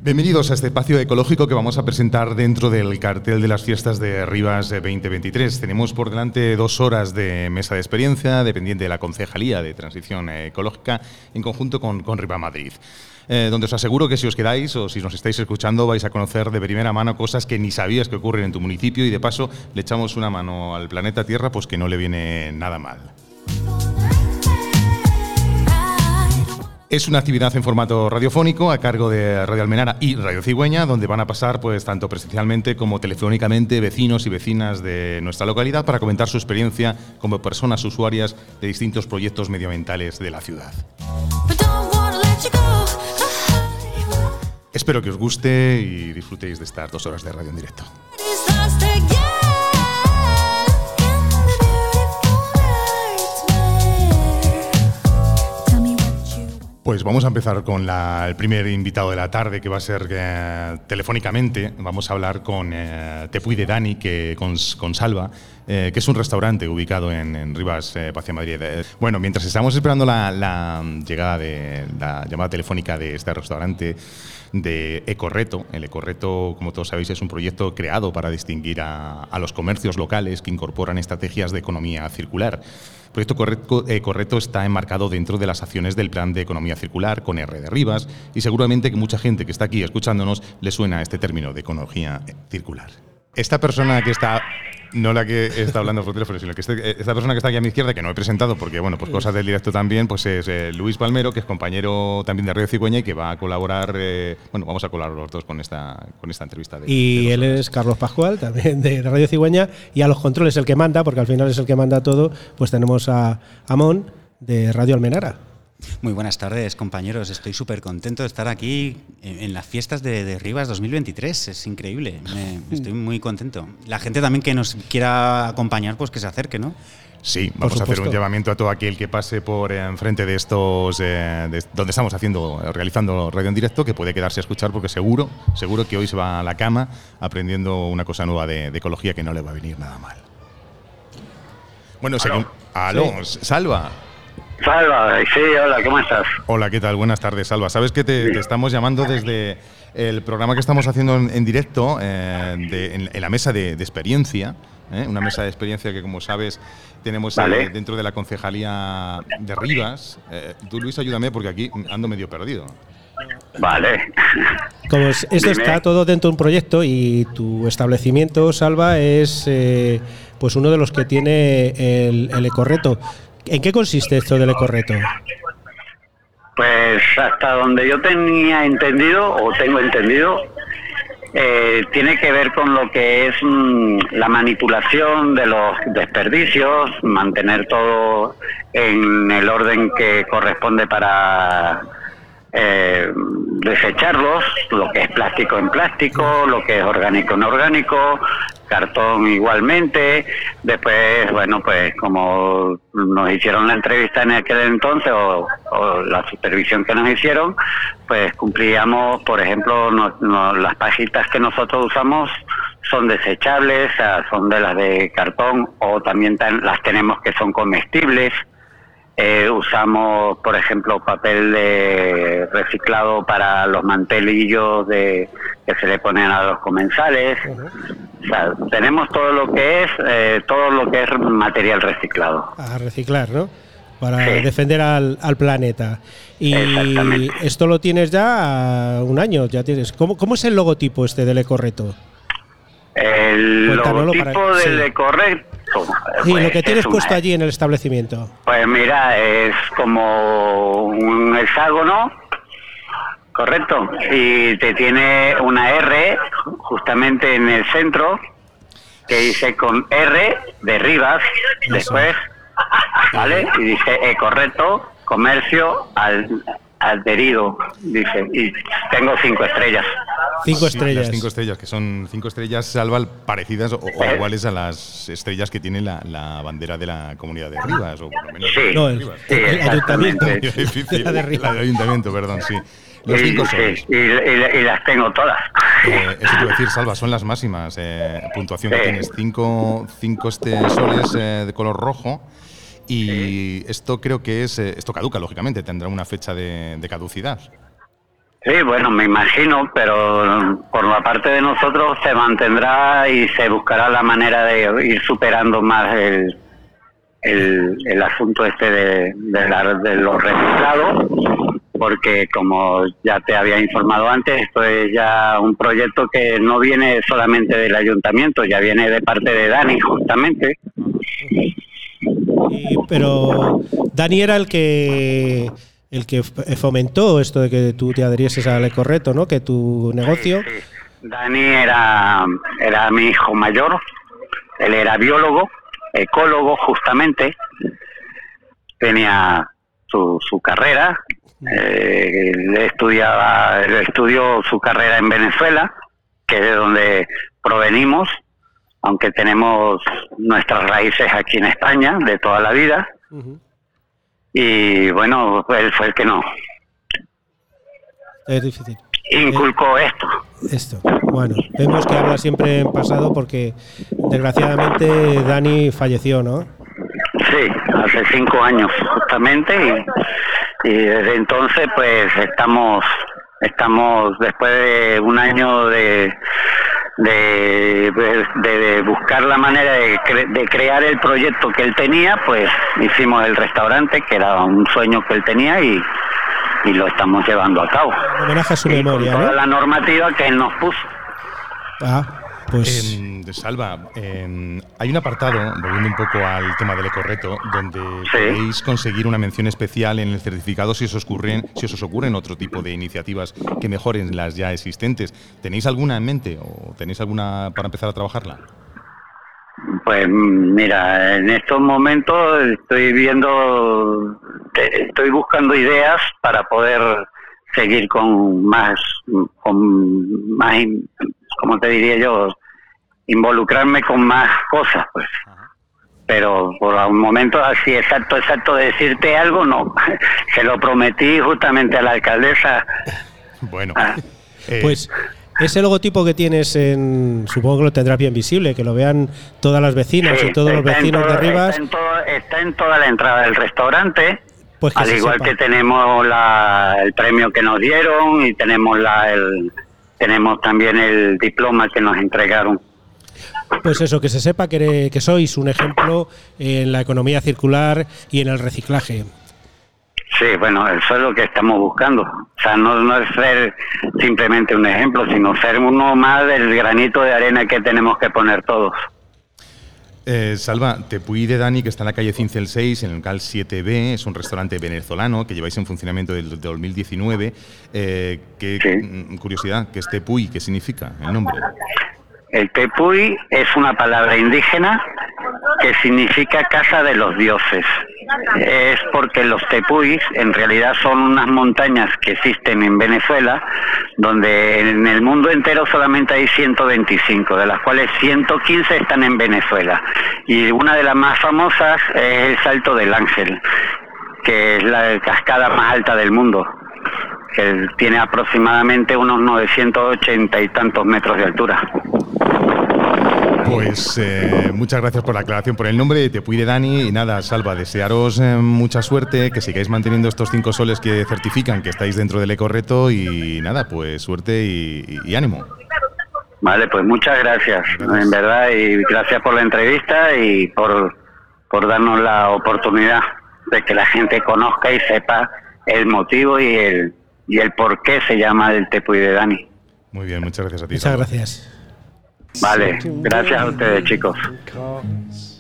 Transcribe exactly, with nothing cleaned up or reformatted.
Bienvenidos a este espacio ecológico que vamos a presentar dentro del cartel de las fiestas de Rivas veinte veintitrés. Tenemos por delante dos horas de mesa de experiencia dependiente de la Concejalía de Transición Ecológica en conjunto con, con Riva Madrid. Eh, donde os aseguro que si os quedáis o si nos estáis escuchando vais a conocer de primera mano cosas que ni sabías que ocurren en tu municipio y de paso le echamos una mano al planeta Tierra, pues que no le viene nada mal. Es una actividad en formato radiofónico a cargo de Radio Almenara y Radio Cigüeña, donde van a pasar pues tanto presencialmente como telefónicamente vecinos y vecinas de nuestra localidad para comentar su experiencia como personas usuarias de distintos proyectos medioambientales de la ciudad. Espero que os guste y disfrutéis de estas dos horas de radio en directo. Pues vamos a empezar con la, el primer invitado de la tarde, que va a ser eh, telefónicamente. Vamos a hablar con eh, Tepuy de Dani, que, con, con Salva, eh, que es un restaurante ubicado en, en Rivas, eh, hacia Madrid. Eh, bueno, mientras estamos esperando la, la llegada de la llamada telefónica de este restaurante, de Ecorreto. El Ecorreto, como todos sabéis, es un proyecto creado para distinguir a, a los comercios locales que incorporan estrategias de economía circular. El proyecto Ecorreto está enmarcado dentro de las acciones del Plan de Economía Circular con R de Rivas y seguramente que mucha gente que está aquí escuchándonos le suena este término de economía circular. Esta persona que está, no la que está hablando por teléfono, sino que este, esta persona que está aquí a mi izquierda, que no he presentado porque, bueno, pues cosas del directo también, pues es eh, Luis Palmero, que es compañero también de Radio Cigüeña y que va a colaborar, eh, bueno, vamos a colaborar los dos con esta, con esta entrevista. De, y de él es Carlos Pascual, también de Radio Cigüeña, y a los controles el que manda, porque al final es el que manda todo, pues tenemos a Amón de Radio Almenara. Muy buenas tardes, compañeros. Estoy súper contento de estar aquí en, en las fiestas de, de Rivas dos mil veintitrés. Es increíble. Me, estoy muy contento. La gente también que nos quiera acompañar, pues que se acerque, ¿no? Sí, vamos a hacer un llamamiento a todo aquel que pase por enfrente de estos, eh, de, donde estamos haciendo, realizando radio en directo, que puede quedarse a escuchar porque seguro, seguro que hoy se va a la cama aprendiendo una cosa nueva de, de ecología que no le va a venir nada mal. Bueno, según… Aló, sí. Salva. Salva, sí, hola, ¿cómo estás? Hola, ¿qué tal? Buenas tardes, Salva. Sabes que te, te estamos llamando desde el programa que estamos haciendo en, en directo, eh, de, en, en la mesa de, de experiencia, ¿eh? Una mesa de experiencia que, como sabes, tenemos vale. eh, dentro de la Concejalía de Rivas. Eh, tú, Luis, ayúdame porque aquí ando medio perdido. Vale. Como es, esto Dime. Está todo dentro de un proyecto y tu establecimiento, Salva, es eh, pues uno de los que tiene el, el Ecorreto. ¿En qué consiste esto del Ecorreto? Pues hasta donde yo tenía entendido, o tengo entendido, eh, tiene que ver con lo que es mmm, la manipulación de los desperdicios, mantener todo en el orden que corresponde para eh, desecharlos, lo que es plástico en plástico, lo que es orgánico en orgánico, cartón igualmente. Después, bueno, pues como nos hicieron la entrevista en aquel entonces o, o la supervisión que nos hicieron, pues cumplíamos, por ejemplo, no, no, las pajitas que nosotros usamos son desechables, o sea, son de las de cartón, o también tan, las tenemos que son comestibles. Eh, usamos, por ejemplo, papel de reciclado para los mantelillos de que se le ponen a los comensales. Uh-huh. O sea, tenemos todo lo que es eh, todo lo que es material reciclado. A reciclar, ¿no? Para sí. defender al, al planeta. Y esto lo tienes ya un año, ya tienes. ¿Cómo, cómo es el logotipo este del Ecorreto? El Cuéntanoslo logotipo para... del sí. Ecorreto. Sí, pues lo que tienes una, puesto allí en el establecimiento. Pues mira, es como un hexágono, correcto, y te tiene una R justamente en el centro, que dice con R de Rivas, eso. Después, ¿vale? Y dice Ecorreto, comercio al, adherido, dice, y tengo cinco estrellas. Cinco estrellas. Las cinco estrellas, que son cinco estrellas, Salva, parecidas o, o iguales a las estrellas que tiene la, la bandera de la Comunidad de Rivas, o por lo menos sí, de no, el, Rivas. Sí, el ayuntamiento. La de Rivas. La del ayuntamiento, perdón, sí. Los y, cinco sí, soles. Y, y, y las tengo todas. Eh, eso te voy a decir, Salva, son las máximas. Eh, puntuación sí. que tienes. Cinco, cinco este soles eh, de color rojo. Y sí. esto creo que es… Eh, esto caduca, lógicamente, tendrá una fecha de, de caducidad. Sí, bueno, me imagino, pero por la parte de nosotros se mantendrá y se buscará la manera de ir superando más el el, el asunto este de, de, la, de los reciclados, porque como ya te había informado antes, esto es ya un proyecto que no viene solamente del ayuntamiento, ya viene de parte de Dani, justamente. Y, pero Dani era el que el que fomentó esto de que tú te adherieses al Ecorreto, ¿no? Que tu negocio... Sí, sí. Dani era, era mi hijo mayor, él era biólogo, ecólogo justamente, tenía su, su carrera, eh, él estudiaba, él estudió su carrera en Venezuela, que es de donde provenimos, aunque tenemos nuestras raíces aquí en España de toda la vida. Uh-huh. Y bueno, él fue el que no. Es difícil. Inculcó eh, esto. Esto. Bueno, vemos que habla siempre en pasado porque desgraciadamente Dani falleció, ¿no? Sí, hace cinco años justamente y, y desde entonces pues estamos estamos después de un año de de, de, de buscar la manera de, cre, de crear el proyecto que él tenía, pues hicimos el restaurante, que era un sueño que él tenía y, y lo estamos llevando a cabo. Homenaje a su y memoria, con toda ¿no? la normativa que él nos puso. Ah, pues... Eh, Salva, eh, hay un apartado, volviendo un poco al tema del Ecorreto, donde sí. podéis conseguir una mención especial en el certificado si os ocurren, si os ocurren otro tipo de iniciativas que mejoren las ya existentes. ¿Tenéis alguna en mente o tenéis alguna para empezar a trabajarla? Pues mira, en estos momentos estoy viendo, estoy buscando ideas para poder seguir con más, con más, ¿cómo te diría yo? Involucrarme con más cosas, pues. Ajá. Pero por un momento así exacto, exacto de decirte algo, no. Se lo prometí justamente a la alcaldesa. Bueno. Ah. Eh. Pues ese logotipo que tienes en, supongo que lo tendrás bien visible, que lo vean todas las vecinas sí, y todos los vecinos todo, de Rivas. Está en, todo, está en toda la entrada del restaurante. Pues que al igual sepa. Que tenemos la, el premio que nos dieron y tenemos la, el, tenemos también el diploma que nos entregaron. Pues eso, que se sepa que, que sois un ejemplo en la economía circular y en el reciclaje. Sí, bueno, eso es lo que estamos buscando. O sea, no, no es ser simplemente un ejemplo, sino ser uno más del granito de arena que tenemos que poner todos. Eh, Salva, Tepuy de Dani, que está en la calle Cincel seis, en el local siete B, es un restaurante venezolano que lleváis en funcionamiento desde el dos mil diecinueve. Eh, ¿Qué sí. curiosidad, qué es Tepuy? ¿Qué significa el nombre? El Tepuy es una palabra indígena que significa casa de los dioses. Es porque los tepuis en realidad son unas montañas que existen en Venezuela, donde en el mundo entero solamente hay ciento veinticinco, de las cuales ciento quince están en Venezuela. Y una de las más famosas es el Salto del Ángel, que es la cascada más alta del mundo, que tiene aproximadamente unos novecientos ochenta y tantos metros de altura. Pues eh, muchas gracias por la aclaración, por el nombre de Tepuy de Dani. Y nada, Salva, desearos eh, mucha suerte, que sigáis manteniendo estos cinco soles que certifican que estáis dentro del Ecorreto y nada, pues suerte y, y, y ánimo. Vale, pues muchas gracias, gracias, en verdad, y gracias por la entrevista y por, por darnos la oportunidad de que la gente conozca y sepa el motivo y el, y el por qué se llama el Tepuy de Dani. Muy bien, muchas gracias a ti. Muchas Salva. gracias. Vale, gracias a ustedes, chicos.